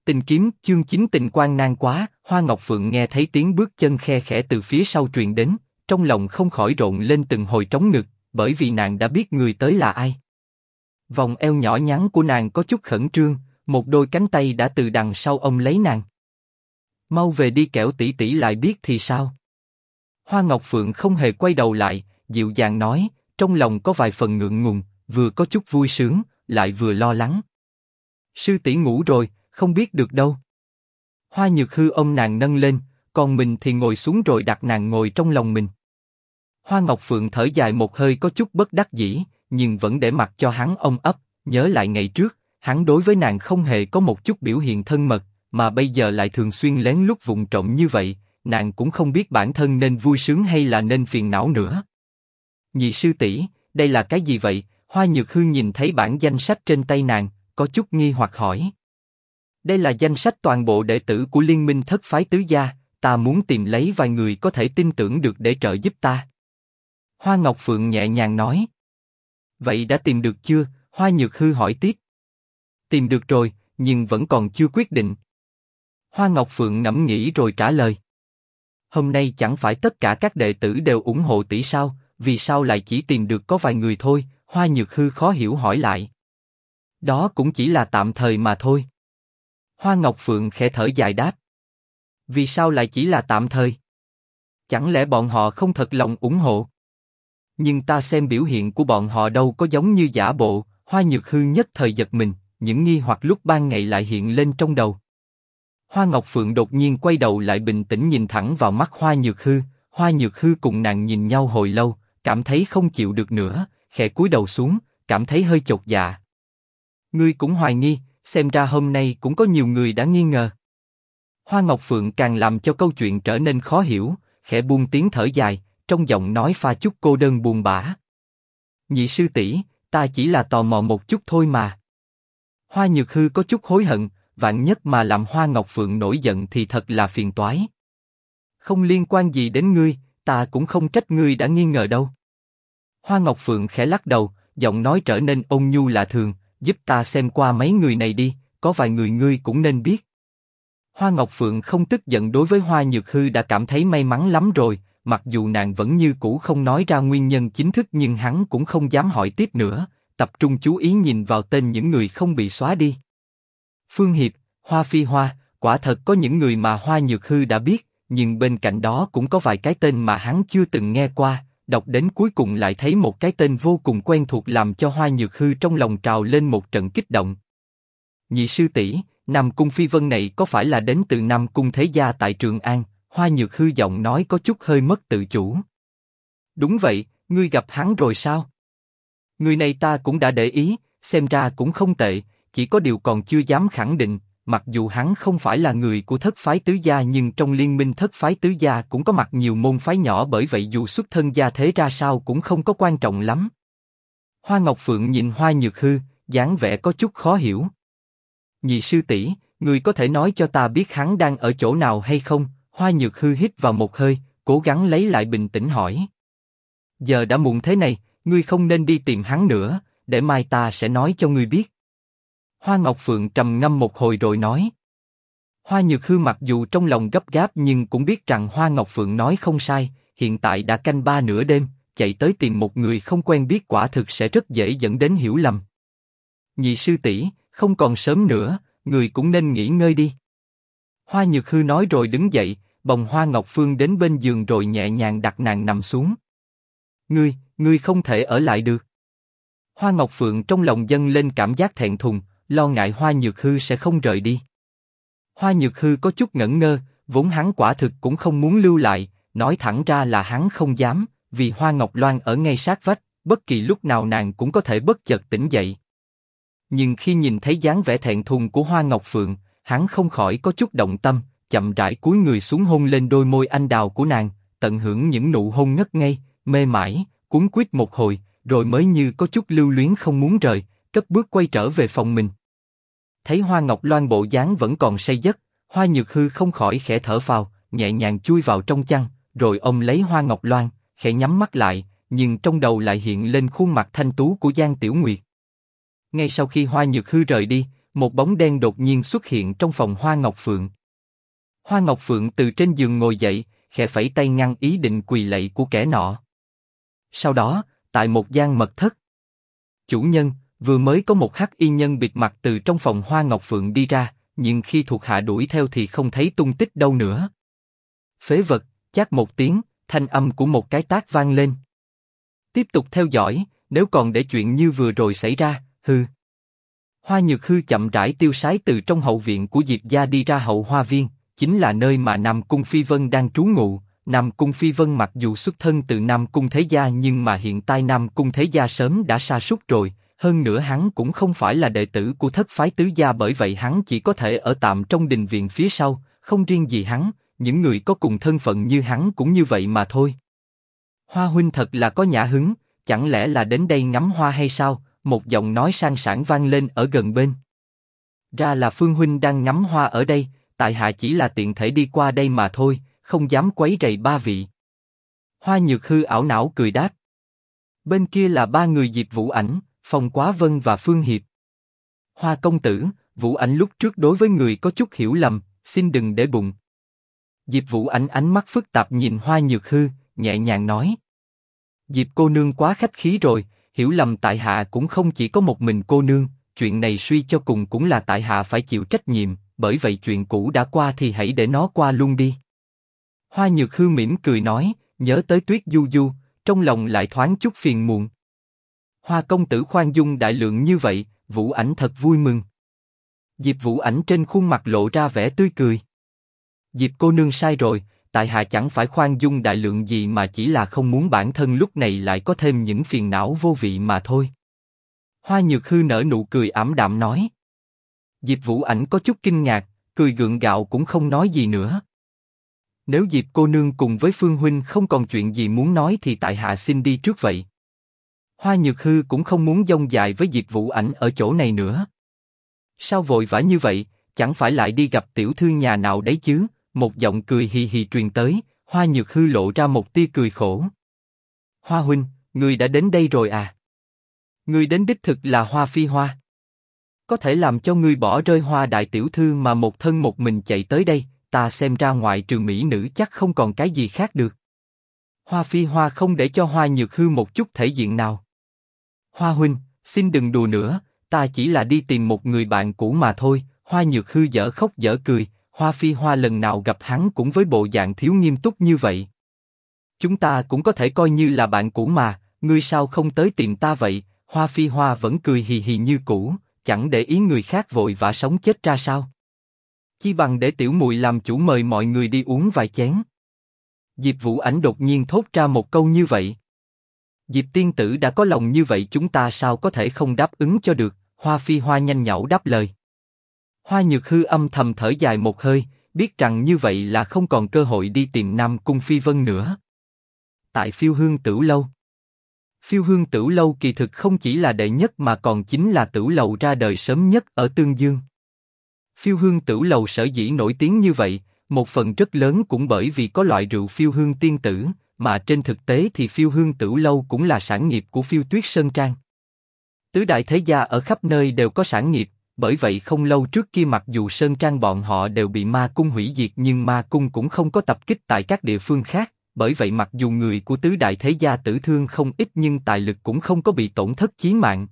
Tình kiếm chương 9 tình quan nan quá. Hoa Ngọc Phượng nghe thấy tiếng bước chân khe khẽ từ phía sau truyền đến, trong lòng không khỏi rộn lên từng hồi trống ngực, bởi vì nàng đã biết người tới là ai. Vòng eo nhỏ nhắn của nàng có chút khẩn trương, một đôi cánh tay đã từ đằng sau ôm lấy nàng. Mau về đi kẻo tỷ tỷ lại biết thì sao? Hoa Ngọc Phượng không hề quay đầu lại, dịu dàng nói, trong lòng có vài phần ngượng ngùng, vừa có chút vui sướng, lại vừa lo lắng. Sư tỷ ngủ rồi, không biết được đâu. Hoa Nhược Hư ôm nàng nâng lên, còn mình thì ngồi xuống rồi đặt nàng ngồi trong lòng mình. Hoa Ngọc Phượng thở dài một hơi có chút bất đắc dĩ, nhưng vẫn để mặc cho hắn ôm ấp, nhớ lại ngày trước, hắn đối với nàng không hề có một chút biểu hiện thân mật, mà bây giờ lại thường xuyên lén lút vụng trộm như vậy, nàng cũng không biết bản thân nên vui sướng hay là nên phiền não nữa. Nhị sư tỷ, đây là cái gì vậy? Hoa Nhược Hư nhìn thấy bản danh sách trên tay nàng, có chút nghi hoặc hỏi. Đây là danh sách toàn bộ đệ tử của Liên minh thất phái tứ gia, ta muốn tìm lấy vài người có thể tin tưởng được để trợ giúp ta. Hoa Ngọc Phượng nhẹ nhàng nói. Vậy đã tìm được chưa? Hoa Nhược Hư hỏi tiếp. Tìm được rồi, nhưng vẫn còn chưa quyết định. Hoa Ngọc Phượng ngẫm nghĩ rồi trả lời. Hôm nay chẳng phải tất cả các đệ tử đều ủng hộ tỷ sao? Vì sao lại chỉ tìm được có vài người thôi? Hoa Nhược Hư khó hiểu hỏi lại. Đó cũng chỉ là tạm thời mà thôi. Hoa Ngọc Phượng khẽ thở dài đáp. Vì sao lại chỉ là tạm thời? Chẳng lẽ bọn họ không thật lòng ủng hộ? Nhưng ta xem biểu hiện của bọn họ đâu có giống như giả bộ. Hoa Nhược Hư nhất thời giật mình, những nghi hoặc lúc ban ngày lại hiện lên trong đầu. Hoa Ngọc Phượng đột nhiên quay đầu lại bình tĩnh nhìn thẳng vào mắt Hoa Nhược Hư. Hoa Nhược Hư cùng nàng nhìn nhau hồi lâu, cảm thấy không chịu được nữa, khẽ cúi đầu xuống, cảm thấy hơi chột dạ. Ngươi cũng hoài nghi, xem ra hôm nay cũng có nhiều người đã nghi ngờ. Hoa Ngọc Phượng càng làm cho câu chuyện trở nên khó hiểu, khẽ buông tiếng thở dài, trong giọng nói pha chút cô đơn buồn bã. Nhị sư tỷ, ta chỉ là tò mò một chút thôi mà. Hoa Nhược Hư có chút hối hận, vạn nhất mà làm Hoa Ngọc Phượng nổi giận thì thật là phiền toái. Không liên quan gì đến ngươi, ta cũng không trách ngươi đã nghi ngờ đâu. Hoa Ngọc Phượng khẽ lắc đầu, giọng nói trở nên ôn nhu lạ thường, giúp ta xem qua mấy người này đi, có vài người ngươi cũng nên biết. Hoa Ngọc Phượng không tức giận đối với Hoa Nhược Hư đã cảm thấy may mắn lắm rồi, mặc dù nàng vẫn như cũ không nói ra nguyên nhân chính thức nhưng hắn cũng không dám hỏi tiếp nữa, tập trung chú ý nhìn vào tên những người không bị xóa đi. Phương Hiệp, Hoa Phi Hoa, quả thật có những người mà Hoa Nhược Hư đã biết, nhưng bên cạnh đó cũng có vài cái tên mà hắn chưa từng nghe qua, đọc đến cuối cùng lại thấy một cái tên vô cùng quen thuộc làm cho Hoa Nhược Hư trong lòng trào lên một trận kích động. Nhị sư tỷ, Nam Cung Phi Vân này có phải là đến từ Nam Cung Thế Gia tại Trường An? Hoa Nhược Hư giọng nói có chút hơi mất tự chủ. Đúng vậy, ngươi gặp hắn rồi sao? Người này ta cũng đã để ý, xem ra cũng không tệ, chỉ có điều còn chưa dám khẳng định. Mặc dù hắn không phải là người của thất phái tứ gia nhưng trong liên minh thất phái tứ gia cũng có mặt nhiều môn phái nhỏ, bởi vậy dù xuất thân gia thế ra sao cũng không có quan trọng lắm. Hoa Ngọc Phượng nhìn Hoa Nhược Hư, dáng vẻ có chút khó hiểu. Nhị sư tỷ, người có thể nói cho ta biết hắn đang ở chỗ nào hay không? Hoa Nhược Hư hít vào một hơi, cố gắng lấy lại bình tĩnh hỏi. Giờ đã muộn thế này, ngươi không nên đi tìm hắn nữa, để mai ta sẽ nói cho ngươi biết. Hoa Ngọc Phượng trầm ngâm một hồi rồi nói. Hoa Nhược Hư mặc dù trong lòng gấp gáp nhưng cũng biết rằng Hoa Ngọc Phượng nói không sai, hiện tại đã canh ba nửa đêm, chạy tới tìm một người không quen biết quả thực sẽ rất dễ dẫn đến hiểu lầm. Nhị sư tỷ, không còn sớm nữa, người cũng nên nghỉ ngơi đi. Hoa Nhược Hư nói rồi đứng dậy, bồng Hoa Ngọc Phương đến bên giường rồi nhẹ nhàng đặt nàng nằm xuống. Ngươi không thể ở lại được. Hoa Ngọc Phượng trong lòng dâng lên cảm giác thẹn thùng, lo ngại Hoa Nhược Hư sẽ không rời đi. Hoa Nhược Hư có chút ngẩn ngơ, vốn hắn quả thực cũng không muốn lưu lại, nói thẳng ra là hắn không dám, vì Hoa Ngọc Loan ở ngay sát vách, bất kỳ lúc nào nàng cũng có thể bất chợt tỉnh dậy. Nhưng khi nhìn thấy dáng vẻ thẹn thùng của Hoa Ngọc Phượng, hắn không khỏi có chút động tâm, chậm rãi cúi người xuống hôn lên đôi môi anh đào của nàng, tận hưởng những nụ hôn ngất ngây, mê mải, cuốn quýt một hồi, rồi mới như có chút lưu luyến không muốn rời, cất bước quay trở về phòng mình. Thấy Hoa Ngọc Loan bộ dáng vẫn còn say giấc, Hoa Nhược Hư không khỏi khẽ thở phào, nhẹ nhàng chui vào trong chăn, rồi ôm lấy Hoa Ngọc Loan, khẽ nhắm mắt lại, nhưng trong đầu lại hiện lên khuôn mặt thanh tú của Giang Tiểu Nguyệt. Ngay sau khi Hoa Nhược Hư rời đi, một bóng đen đột nhiên xuất hiện trong phòng Hoa Ngọc Phượng. Hoa Ngọc Phượng từ trên giường ngồi dậy, khẽ phẩy tay ngăn ý định quỳ lạy của kẻ nọ. Sau đó, tại một gian mật thất, chủ nhân, vừa mới có một hắc y nhân bịt mặt từ trong phòng Hoa Ngọc Phượng đi ra, nhưng khi thuộc hạ đuổi theo thì không thấy tung tích đâu nữa. Phế vật, chát một tiếng, thanh âm của một cái tát vang lên. Tiếp tục theo dõi, nếu còn để chuyện như vừa rồi xảy ra, hừ. Hoa Nhược Hư chậm rãi tiêu sái từ trong hậu viện của Diệp gia đi ra hậu hoa viên, chính là nơi mà Nam Cung Phi Vân đang trú ngụ. Nam Cung Phi Vân mặc dù xuất thân từ Nam Cung Thế Gia nhưng mà hiện tại Nam Cung Thế Gia sớm đã sa sút rồi, hơn nữa hắn cũng không phải là đệ tử của thất phái tứ gia, bởi vậy hắn chỉ có thể ở tạm trong đình viện phía sau, không riêng gì hắn, những người có cùng thân phận như hắn cũng như vậy mà thôi. Hoa huynh thật là có nhã hứng, chẳng lẽ là đến đây ngắm hoa hay sao? Một giọng nói sang sảng vang lên ở gần bên. Ra là Phương huynh đang ngắm hoa ở đây, tại hạ chỉ là tiện thể đi qua đây mà thôi, không dám quấy rầy ba vị. Hoa Nhược Hư ảo não cười đáp. Bên kia là ba người Diệp Vũ Ảnh, Phong Quá Vân và Phương Hiệp. Hoa công tử, Vũ Ảnh lúc trước đối với người có chút hiểu lầm, xin đừng để bụng. Diệp Vũ Ảnh ánh mắt phức tạp nhìn Hoa Nhược Hư, nhẹ nhàng nói. Diệp cô nương quá khách khí rồi, hiểu lầm tại hạ cũng không chỉ có một mình cô nương, chuyện này suy cho cùng cũng là tại hạ phải chịu trách nhiệm, bởi vậy chuyện cũ đã qua thì hãy để nó qua luôn đi. Hoa Nhược Hư mỉm cười nói, nhớ tới Tuyết Du Du, trong lòng lại thoáng chút phiền muộn. Hoa công tử khoan dung đại lượng như vậy, Vũ Ảnh thật vui mừng. Diệp Vũ Ảnh trên khuôn mặt lộ ra vẻ tươi cười. Diệp cô nương sai rồi, tại hạ chẳng phải khoan dung đại lượng gì mà chỉ là không muốn bản thân lúc này lại có thêm những phiền não vô vị mà thôi. Hoa Nhược Hư nở nụ cười ảm đạm nói. Diệp Vũ Ảnh có chút kinh ngạc, cười gượng gạo cũng không nói gì nữa. Nếu Diệp cô nương cùng với Phương huynh không còn chuyện gì muốn nói thì tại hạ xin đi trước vậy. Hoa Nhược Hư cũng không muốn dông dài với Diệp Vũ Ảnh ở chỗ này nữa. Sao vội vã như vậy, chẳng phải lại đi gặp tiểu thư nhà nào đấy chứ? Một giọng cười hì hì truyền tới, Hoa Nhược Hư lộ ra một tia cười khổ. Hoa huynh, ngươi đã đến đây rồi à? Ngươi đến đích thực là Hoa Phi Hoa. Có thể làm cho ngươi bỏ rơi Hoa đại tiểu thư mà một thân một mình chạy tới đây, ta xem ra ngoại trừ mỹ nữ chắc không còn cái gì khác được. Hoa Phi Hoa không để cho Hoa Nhược Hư một chút thể diện nào. Hoa huynh, xin đừng đùa nữa, ta chỉ là đi tìm một người bạn cũ mà thôi. Hoa Nhược Hư dở khóc dở cười, Hoa Phi Hoa lần nào gặp hắn cũng với bộ dạng thiếu nghiêm túc như vậy. Chúng ta cũng có thể coi như là bạn cũ mà, ngươi sao không tới tìm ta vậy? Hoa Phi Hoa vẫn cười hì hì như cũ, chẳng để ý người khác vội vã sống chết ra sao. Chi bằng để tiểu muội làm chủ mời mọi người đi uống vài chén. Diệp Vũ Ảnh đột nhiên thốt ra một câu như vậy. Diệp tiên tử đã có lòng như vậy chúng ta sao có thể không đáp ứng cho được? Hoa Phi Hoa nhanh nhảu đáp lời. Hoa Nhược Hư âm thầm thở dài một hơi, biết rằng như vậy là không còn cơ hội đi tìm Nam Cung Phi Vân nữa. Tại Phiêu Hương Tửu Lâu. Phiêu Hương Tửu Lâu kỳ thực không chỉ là đệ nhất mà còn chính là tửu lầu ra đời sớm nhất ở Tương Dương. Phiêu Hương Tửu Lầu sở dĩ nổi tiếng như vậy, một phần rất lớn cũng bởi vì có loại rượu Phiêu Hương Tiên Tử, mà trên thực tế thì Phiêu Hương Tửu Lâu cũng là sản nghiệp của Phiêu Tuyết Sơn Trang. Tứ đại thế gia ở khắp nơi đều có sản nghiệp, bởi vậy không lâu trước kia mặc dù Sơn Trang bọn họ đều bị Ma Cung hủy diệt nhưng Ma Cung cũng không có tập kích tại các địa phương khác, bởi vậy mặc dù người của tứ đại thế gia tử thương không ít nhưng tài lực cũng không có bị tổn thất chí mạng.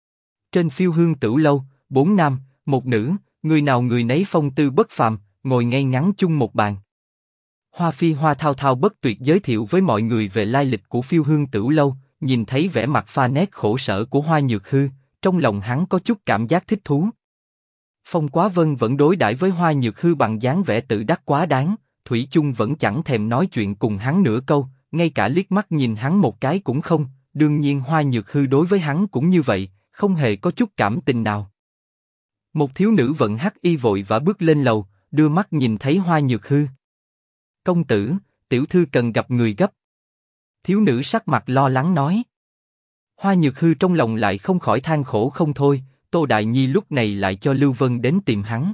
Trên Phiêu Hương Tửu Lâu, 4 nam, 1 nữ, người nào người nấy phong tư bất phàm, ngồi ngay ngắn chung một bàn. Hoa Phi Hoa thao thao bất tuyệt giới thiệu với mọi người về lai lịch của Phiêu Hương Tửu Lâu, nhìn thấy vẻ mặt pha nét khổ sở của Hoa Nhược Hư, trong lòng hắn có chút cảm giác thích thú. Phong Quá Vân vẫn đối đãi với Hoa Nhược Hư bằng dáng vẻ tự đắc quá đáng, thủy chung vẫn chẳng thèm nói chuyện cùng hắn nửa câu, ngay cả liếc mắt nhìn hắn một cái cũng không. Đương nhiên Hoa Nhược Hư đối với hắn cũng như vậy, không hề có chút cảm tình nào. Một thiếu nữ vận hắc y vội vã bước lên lầu, đưa mắt nhìn thấy Hoa Nhược Hư. Công tử, tiểu thư cần gặp người gấp. Thiếu nữ sắc mặt lo lắng nói. Hoa Nhược Hư trong lòng lại không khỏi than khổ không thôi, Tô Đại Nhi lúc này lại cho Lưu Vân đến tìm hắn.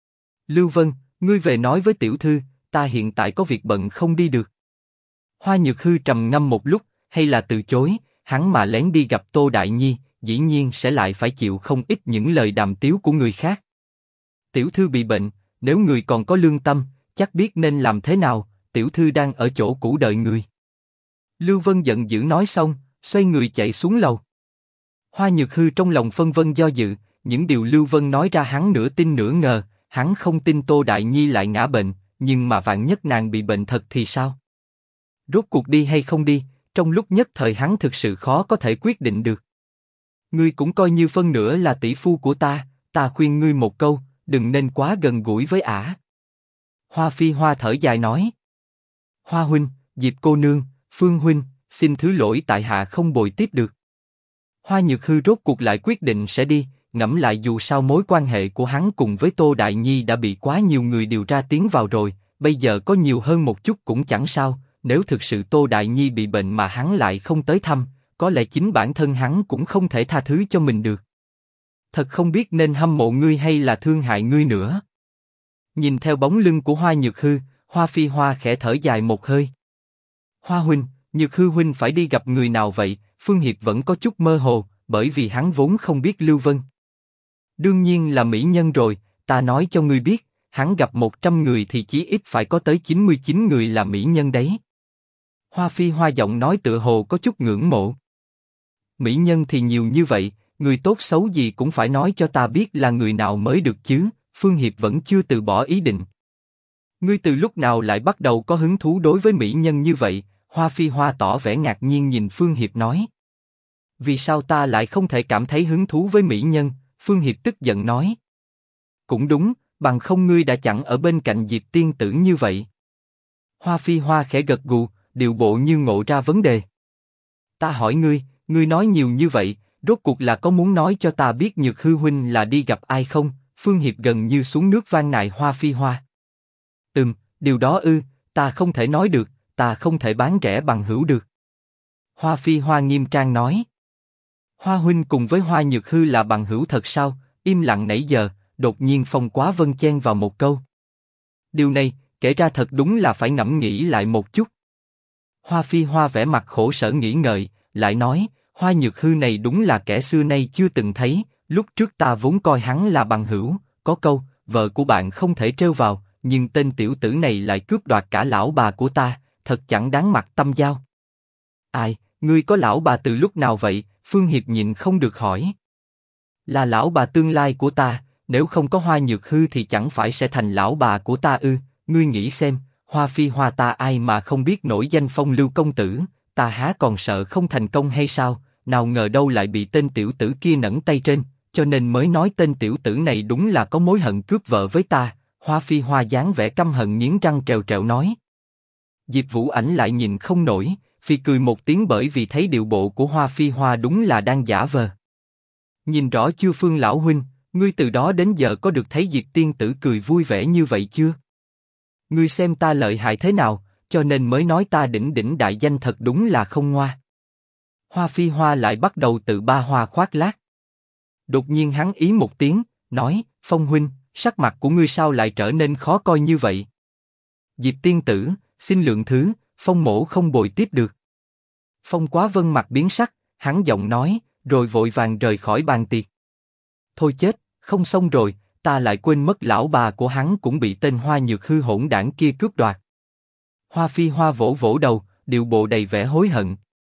Lưu Vân, ngươi về nói với tiểu thư, ta hiện tại có việc bận không đi được. Hoa Nhược Hư trầm ngâm một lúc, hay là từ chối, hắn mà lén đi gặp Tô Đại Nhi, dĩ nhiên sẽ lại phải chịu không ít những lời đàm tiếu của người khác. Tiểu thư bị bệnh, nếu người còn có lương tâm, chắc biết nên làm thế nào, tiểu thư đang ở chỗ cũ đợi người. Lưu Vân giận dữ nói xong, xoay người chạy xuống lầu. Hoa Nhược Hư trong lòng phân vân do dự, những điều Lưu Vân nói ra hắn nửa tin nửa ngờ, hắn không tin Tô Đại Nhi lại ngã bệnh, nhưng mà vạn nhất nàng bị bệnh thật thì sao? Rốt cuộc đi hay không đi, trong lúc nhất thời hắn thực sự khó có thể quyết định được. Ngươi cũng coi như phân nửa là tỷ phu của ta khuyên ngươi một câu, đừng nên quá gần gũi với ả. Hoa Phi Hoa thở dài nói. Hoa huynh, Diệp cô nương, Phương huynh, xin thứ lỗi tại hạ không bồi tiếp được. Hoa Nhược Hư rốt cuộc lại quyết định sẽ đi, ngẫm lại dù sao mối quan hệ của hắn cùng với Tô Đại Nhi đã bị quá nhiều người điều tra tiến vào rồi, bây giờ có nhiều hơn một chút cũng chẳng sao, nếu thực sự Tô Đại Nhi bị bệnh mà hắn lại không tới thăm, có lẽ chính bản thân hắn cũng không thể tha thứ cho mình được. Thật không biết nên hâm mộ ngươi hay là thương hại ngươi nữa. Nhìn theo bóng lưng của Hoa Nhược Hư, Hoa Phi Hoa khẽ thở dài một hơi. Hoa huynh, Nhược Hư huynh phải đi gặp người nào vậy? Phương Hiệp vẫn có chút mơ hồ, bởi vì hắn vốn không biết Lưu Vân. Đương nhiên là mỹ nhân rồi, ta nói cho ngươi biết, hắn gặp 100 người thì chí ít phải có tới 99 người là mỹ nhân đấy. Hoa Phi Hoa giọng nói tựa hồ có chút ngưỡng mộ. Mỹ nhân thì nhiều như vậy, người tốt xấu gì cũng phải nói cho ta biết là người nào mới được chứ. Phương Hiệp vẫn chưa từ bỏ ý định. Ngươi từ lúc nào lại bắt đầu có hứng thú đối với mỹ nhân như vậy? Hoa Phi Hoa tỏ vẻ ngạc nhiên nhìn Phương Hiệp nói. Vì sao ta lại không thể cảm thấy hứng thú với mỹ nhân? Phương Hiệp tức giận nói. Cũng đúng, bằng không ngươi đã chẳng ở bên cạnh Diệp tiên tử như vậy. Hoa Phi Hoa khẽ gật gù, điệu bộ như ngộ ra vấn đề. Ta hỏi ngươi nói nhiều như vậy, rốt cuộc là có muốn nói cho ta biết Nhược Hư huynh là đi gặp ai không? Phương Hiệp gần như xuống nước van nài Hoa Phi Hoa. Điều đó ta không thể nói được, ta không thể bán rẻ bằng hữu được. Hoa Phi Hoa nghiêm trang nói. Hoa huynh cùng với Hoa Nhược Hư là bằng hữu thật sao? Im lặng nãy giờ, đột nhiên Phong Quá Vân chen vào một câu. Điều này, kể ra thật đúng là phải ngẫm nghĩ lại một chút. Hoa Phi Hoa vẻ mặt khổ sở nghĩ ngợi, lại nói, Hoa Nhược Hư này đúng là kẻ xưa nay chưa từng thấy, lúc trước ta vốn coi hắn là bằng hữu, có câu, vợ của bạn không thể trêu vào, nhưng tên tiểu tử này lại cướp đoạt cả lão bà của ta, thật chẳng đáng mặt tâm giao. Ai, ngươi có lão bà từ lúc nào vậy? Phương Hiệp nhịn không được hỏi. Là lão bà tương lai của ta, nếu không có Hoa Nhược Hư thì chẳng phải sẽ thành lão bà của ta ư? Ngươi nghĩ xem, Hoa Phi Hoa ta ai mà không biết nổi danh Phong Lưu công tử, ta há còn sợ không thành công hay sao? Nào ngờ đâu lại bị tên tiểu tử kia nẫng tay trên, cho nên mới nói tên tiểu tử này đúng là có mối hận cướp vợ với ta. Hoa Phi Hoa dáng vẻ căm hận nghiến răng trèo trèo nói. Diệp Vũ Ảnh lại nhìn không nổi, phi cười một tiếng bởi vì thấy điệu bộ của Hoa Phi Hoa đúng là đang giả vờ. Nhìn rõ chưa Phương lão huynh, ngươi từ đó đến giờ có được thấy Diệp tiên tử cười vui vẻ như vậy chưa? Ngươi xem ta lợi hại thế nào, cho nên mới nói ta đỉnh đỉnh đại danh thật đúng là không ngoa. Hoa Phi Hoa lại bắt đầu tự ba hoa khoác lác. Đột nhiên hắn ý một tiếng, nói, Phong huynh, sắc mặt của ngươi sao lại trở nên khó coi như vậy? Diệp tiên tử, xin lượng thứ, Phong mỗ không bồi tiếp được. Phong Quá Vân mặt biến sắc, hắn giọng nói, rồi vội vàng rời khỏi bàn tiệc. Thôi chết, không xong rồi, ta lại quên mất lão bà của hắn cũng bị tên Hoa Nhược Hư hỗn đảng kia cướp đoạt. Hoa Phi Hoa vỗ vỗ đầu, điệu bộ đầy vẻ hối hận.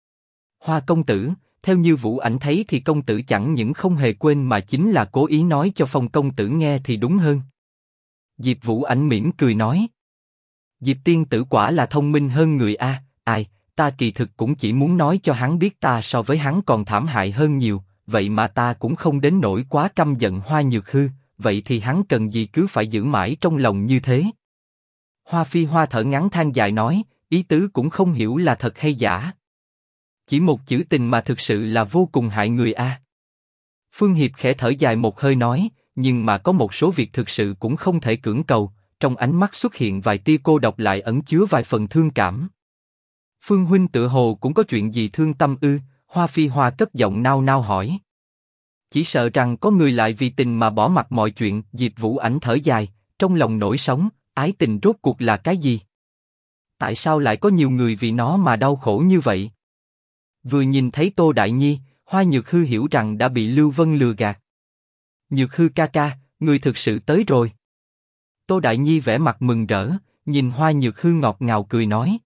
Hoa công tử, theo như Vũ Ảnh thấy thì công tử chẳng những không hề quên mà chính là cố ý nói cho Phong công tử nghe thì đúng hơn. Diệp Vũ Ảnh mỉm cười nói. Diệp tiên tử quả là thông minh hơn người a. Ai, ta kỳ thực cũng chỉ muốn nói cho hắn biết ta so với hắn còn thảm hại hơn nhiều, vậy mà ta cũng không đến nỗi quá căm giận Hoa Nhược Hư, vậy thì hắn cần gì cứ phải giữ mãi trong lòng như thế? Hoa Phi Hoa thở ngắn than dài nói, ý tứ cũng không hiểu là thật hay giả. Chỉ một chữ tình mà thực sự là vô cùng hại người a. Phương Hiệp khẽ thở dài một hơi nói, nhưng mà có một số việc thực sự cũng không thể cưỡng cầu, trong ánh mắt xuất hiện vài tia cô độc lại ẩn chứa vài phần thương cảm. Phương huynh tựa hồ cũng có chuyện gì thương tâm ư? Hoa Phi Hoa cất giọng nao nao hỏi. Chỉ sợ rằng có người lại vì tình mà bỏ mặc mọi chuyện. Diệp Vũ Ảnh thở dài, trong lòng nổi sóng, ái tình rốt cuộc là cái gì? Tại sao lại có nhiều người vì nó mà đau khổ như vậy? Vừa nhìn thấy Tô Đại Nhi, Hoa Nhược Hư hiểu rằng đã bị Lưu Vân lừa gạt. Nhược Hư ca ca, người thực sự tới rồi. Tô Đại Nhi vẻ mặt mừng rỡ, nhìn Hoa Nhược Hư ngọt ngào cười nói.